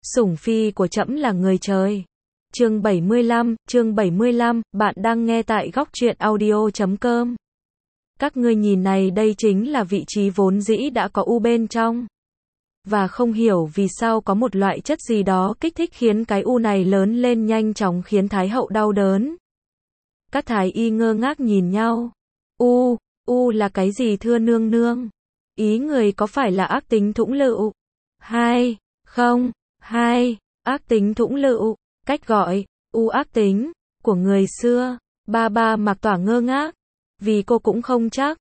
Sủng phi của trẫm là người trời. Chương 75, bạn đang nghe tại góc truyện audio.com. Các ngươi nhìn này, đây chính là vị trí vốn dĩ đã có u bên trong. Và không hiểu vì sao có một loại chất gì đó kích thích khiến cái u này lớn lên nhanh chóng khiến Thái hậu đau đớn. Các thái y ngơ ngác nhìn nhau. U là cái gì thưa nương nương? Ý người có phải là ác tính thũng lựu? Không, ác tính thũng lựu, cách gọi, u ác tính, của người xưa. Ba Mạc Tỏa ngơ ngác, vì cô cũng không chắc.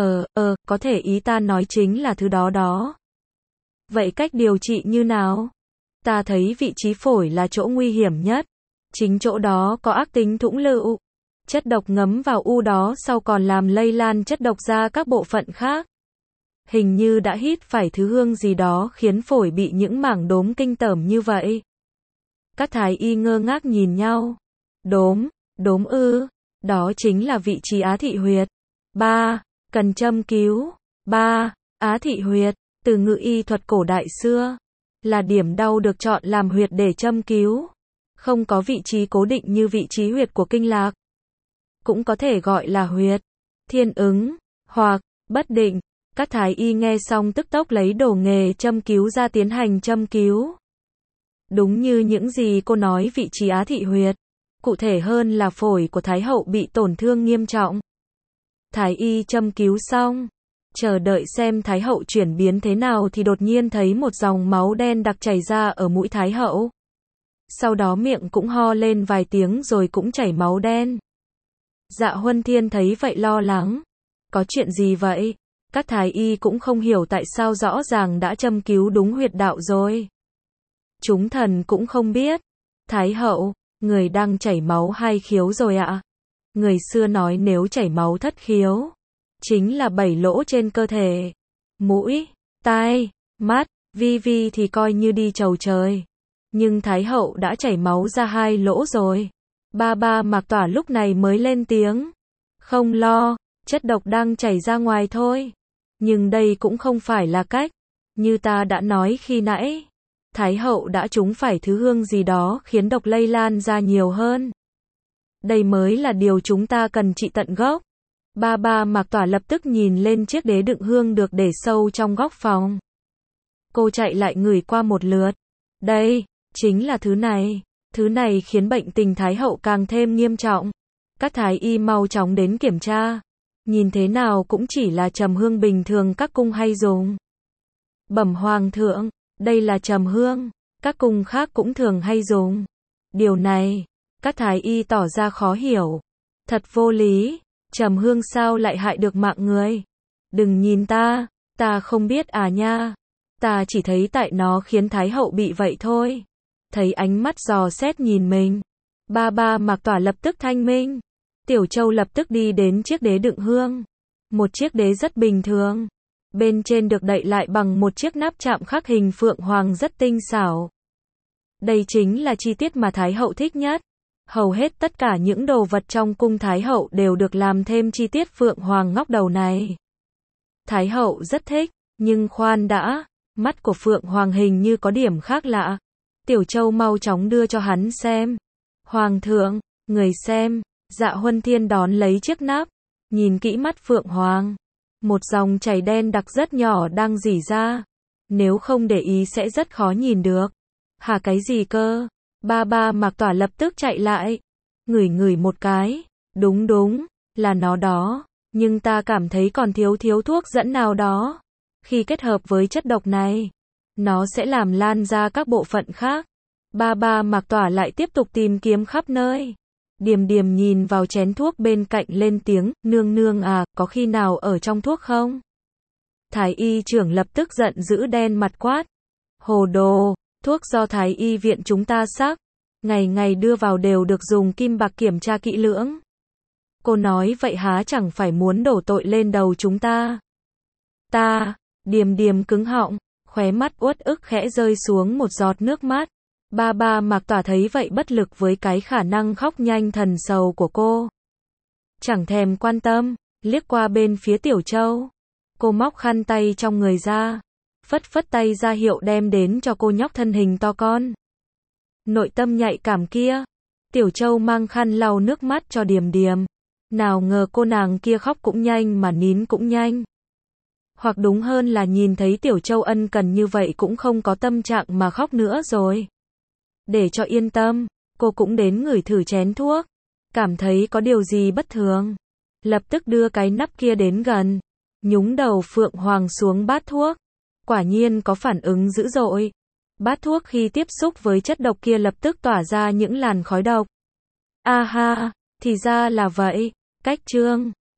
Có thể ý ta nói chính là thứ đó. Vậy cách điều trị như nào? Ta thấy vị trí phổi là chỗ nguy hiểm nhất. Chính chỗ đó có ác tính thũng lựu. Chất độc ngấm vào u đó sau còn làm lây lan chất độc ra các bộ phận khác. Hình như đã hít phải thứ hương gì đó khiến phổi bị những mảng đốm kinh tởm như vậy. Các thái y ngơ ngác nhìn nhau. Đốm ư? Đó chính là vị trí á thị huyệt. Cần châm cứu. Á thị huyệt, từ ngữ y thuật cổ đại xưa, là điểm đau được chọn làm huyệt để châm cứu. Không có vị trí cố định như vị trí huyệt của kinh lạc. Cũng có thể gọi là huyệt thiên ứng, hoặc bất định. Các thái y nghe xong tức tốc lấy đồ nghề châm cứu ra tiến hành châm cứu. Đúng như những gì cô nói, vị trí á thị huyệt, cụ thể hơn là phổi của Thái hậu bị tổn thương nghiêm trọng. Thái y châm cứu xong, chờ đợi xem Thái hậu chuyển biến thế nào thì đột nhiên thấy một dòng máu đen đặc chảy ra ở mũi Thái hậu. Sau đó miệng cũng ho lên vài tiếng rồi cũng chảy máu đen. Dạ Huân Thiên thấy vậy lo lắng. Có chuyện gì vậy? Các thái y cũng không hiểu tại sao, rõ ràng đã châm cứu đúng huyệt đạo rồi. Chúng thần cũng không biết. Thái hậu, người đang chảy máu hai khiếu rồi ạ. Người xưa nói nếu chảy máu thất khiếu, chính là 7 lỗ trên cơ thể. Mũi, tai, mắt, vi thì coi như đi chầu trời. Nhưng Thái hậu đã chảy máu ra 2 lỗ rồi. Ba Mạc Tỏa lúc này mới lên tiếng. Không lo, chất độc đang chảy ra ngoài thôi. Nhưng đây cũng không phải là cách. Như ta đã nói khi nãy, Thái hậu đã trúng phải thứ hương gì đó khiến độc lây lan ra nhiều hơn. Đây mới là điều chúng ta cần trị tận gốc. Ba Mạc Tỏa lập tức nhìn lên chiếc đế đựng hương được để sâu trong góc phòng. Cô chạy lại ngửi qua một lượt. Đây, chính là thứ này. Thứ này khiến bệnh tình Thái hậu càng thêm nghiêm trọng. Các thái y mau chóng đến kiểm tra. Nhìn thế nào cũng chỉ là trầm hương bình thường các cung hay dùng. Bẩm hoàng thượng, đây là trầm hương, các cung khác cũng thường hay dùng. Điều này, các thái y tỏ ra khó hiểu. Thật vô lý, trầm hương sao lại hại được mạng người? Đừng nhìn ta không biết à nha. Ta chỉ thấy tại nó khiến Thái hậu bị vậy thôi. Thấy ánh mắt dò xét nhìn mình. Ba Mạc Tỏa lập tức thanh minh. Tiểu Châu lập tức đi đến chiếc đế đựng hương. Một chiếc đế rất bình thường. Bên trên được đậy lại bằng một chiếc nắp chạm khắc hình phượng hoàng rất tinh xảo. Đây chính là chi tiết mà Thái hậu thích nhất. Hầu hết tất cả những đồ vật trong cung Thái hậu đều được làm thêm chi tiết phượng hoàng ngóc đầu này. Thái hậu rất thích, nhưng khoan đã, mắt của phượng hoàng hình như có điểm khác lạ. Tiểu Châu mau chóng đưa cho hắn xem. Hoàng thượng, người xem. Dạ Huân Thiên đón lấy chiếc nắp, nhìn kỹ mắt phượng hoàng. Một dòng chảy đen đặc rất nhỏ đang rỉ ra. Nếu không để ý sẽ rất khó nhìn được. Hả, cái gì cơ? Ba Mạc Tỏa lập tức chạy lại. Ngửi một cái. Đúng, là nó đó. Nhưng ta cảm thấy còn thiếu thuốc dẫn nào đó. Khi kết hợp với chất độc này, nó sẽ làm lan ra các bộ phận khác. Ba Mạc Tỏa lại tiếp tục tìm kiếm khắp nơi. Điềm nhìn vào chén thuốc bên cạnh lên tiếng, nương à, có khi nào ở trong thuốc không? Thái y trưởng lập tức giận dữ đen mặt quát. Hồ đồ, thuốc do Thái y viện chúng ta sắc. Ngày đưa vào đều được dùng kim bạc kiểm tra kỹ lưỡng. Cô nói vậy há chẳng phải muốn đổ tội lên đầu chúng ta? Điềm cứng họng, khóe mắt uất ức khẽ rơi xuống một giọt nước mắt. Ba Mạc Tỏa thấy vậy bất lực với cái khả năng khóc nhanh thần sầu của cô. Chẳng thèm quan tâm, liếc qua bên phía Tiểu Châu. Cô móc khăn tay trong người ra, phất phất tay ra hiệu đem đến cho cô nhóc thân hình to con. Nội tâm nhạy cảm kia. Tiểu Châu mang khăn lau nước mắt cho Điềm Điềm. Nào ngờ cô nàng kia khóc cũng nhanh mà nín cũng nhanh. Hoặc đúng hơn là nhìn thấy Tiểu Châu ân cần như vậy cũng không có tâm trạng mà khóc nữa rồi. Để cho yên tâm, cô cũng đến ngửi thử chén thuốc. Cảm thấy có điều gì bất thường. Lập tức đưa cái nắp kia đến gần. Nhúng đầu Phượng Hoàng xuống bát thuốc. Quả nhiên có phản ứng dữ dội. Bát thuốc khi tiếp xúc với chất độc kia lập tức tỏa ra những làn khói độc. A ha, thì ra là vậy. Cách chương